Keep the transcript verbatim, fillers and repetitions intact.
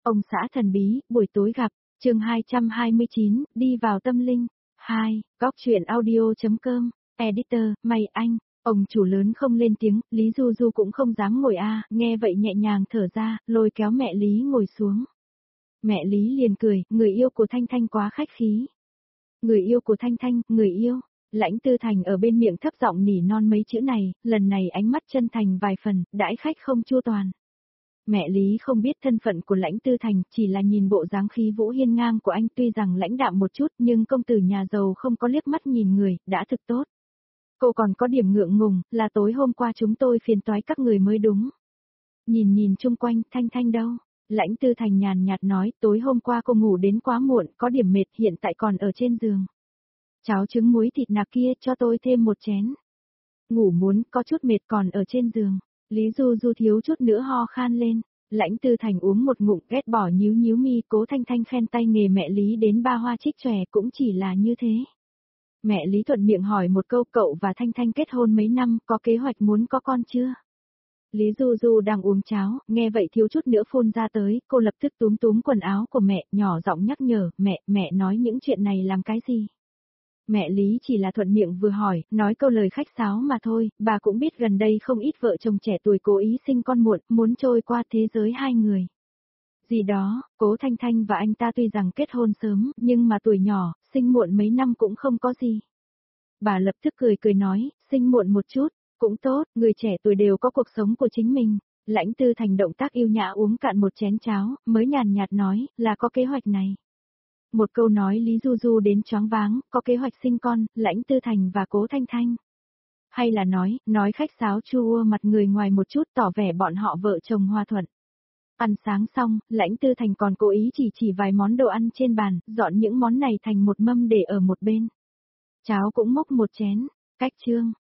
Ông xã thần bí, buổi tối gặp, chương hai trăm hai mươi chín, đi vào tâm linh. hai, góc truyện audio.com, editor, mày anh, ông chủ lớn không lên tiếng, Lý Du Du cũng không dám ngồi a, nghe vậy nhẹ nhàng thở ra, lôi kéo mẹ Lý ngồi xuống. Mẹ Lý liền cười, người yêu của Thanh Thanh quá khách khí. Người yêu của Thanh Thanh, người yêu. Lãnh Tư Thành ở bên miệng thấp giọng nỉ non mấy chữ này, lần này ánh mắt chân thành vài phần, đãi khách không chua toàn. Mẹ Lý không biết thân phận của Lãnh Tư Thành, chỉ là nhìn bộ dáng khí vũ hiên ngang của anh tuy rằng lãnh đạm một chút nhưng công tử nhà giàu không có liếc mắt nhìn người, đã thực tốt. Cô còn có điểm ngượng ngùng, là tối hôm qua chúng tôi phiền toái các người mới đúng. Nhìn nhìn chung quanh, Thanh Thanh đâu? Lãnh Tư Thành nhàn nhạt nói, tối hôm qua cô ngủ đến quá muộn, có điểm mệt, hiện tại còn ở trên giường. Cháo trứng muối thịt nạc kia, cho tôi thêm một chén. Ngủ muốn, có chút mệt còn ở trên giường. Lý Du Du thiếu chút nữa ho khan lên. Lãnh Tư Thành uống một ngụm ghét bỏ nhíu nhíu mi, Cố Thanh Thanh khen tay nghề mẹ Lý đến ba hoa trích chòe cũng chỉ là như thế. Mẹ Lý thuận miệng hỏi một câu, cậu và Thanh Thanh kết hôn mấy năm, có kế hoạch muốn có con chưa? Lý Du Du đang uống cháo, nghe vậy thiếu chút nữa phun ra tới, cô lập tức túm túm quần áo của mẹ, nhỏ giọng nhắc nhở, mẹ, mẹ nói những chuyện này làm cái gì? Mẹ Lý chỉ là thuận miệng vừa hỏi, nói câu lời khách sáo mà thôi, bà cũng biết gần đây không ít vợ chồng trẻ tuổi cố ý sinh con muộn, muốn trôi qua thế giới hai người. Gì đó, Cố Thanh Thanh và anh ta tuy rằng kết hôn sớm, nhưng mà tuổi nhỏ, sinh muộn mấy năm cũng không có gì. Bà lập tức cười cười nói, sinh muộn một chút, cũng tốt, người trẻ tuổi đều có cuộc sống của chính mình. Lãnh Tư Thành động tác yêu nhã uống cạn một chén cháo, mới nhàn nhạt nói, là có kế hoạch này. Một câu nói Lý Du Du đến choáng váng, có kế hoạch sinh con, Lãnh Tư Thành và Cố Thanh Thanh. Hay là nói, nói khách sáo chua mặt người ngoài một chút tỏ vẻ bọn họ vợ chồng hòa thuận. Ăn sáng xong, Lãnh Tư Thành còn cố ý chỉ chỉ vài món đồ ăn trên bàn, dọn những món này thành một mâm để ở một bên. Cháo cũng múc một chén, cách chương.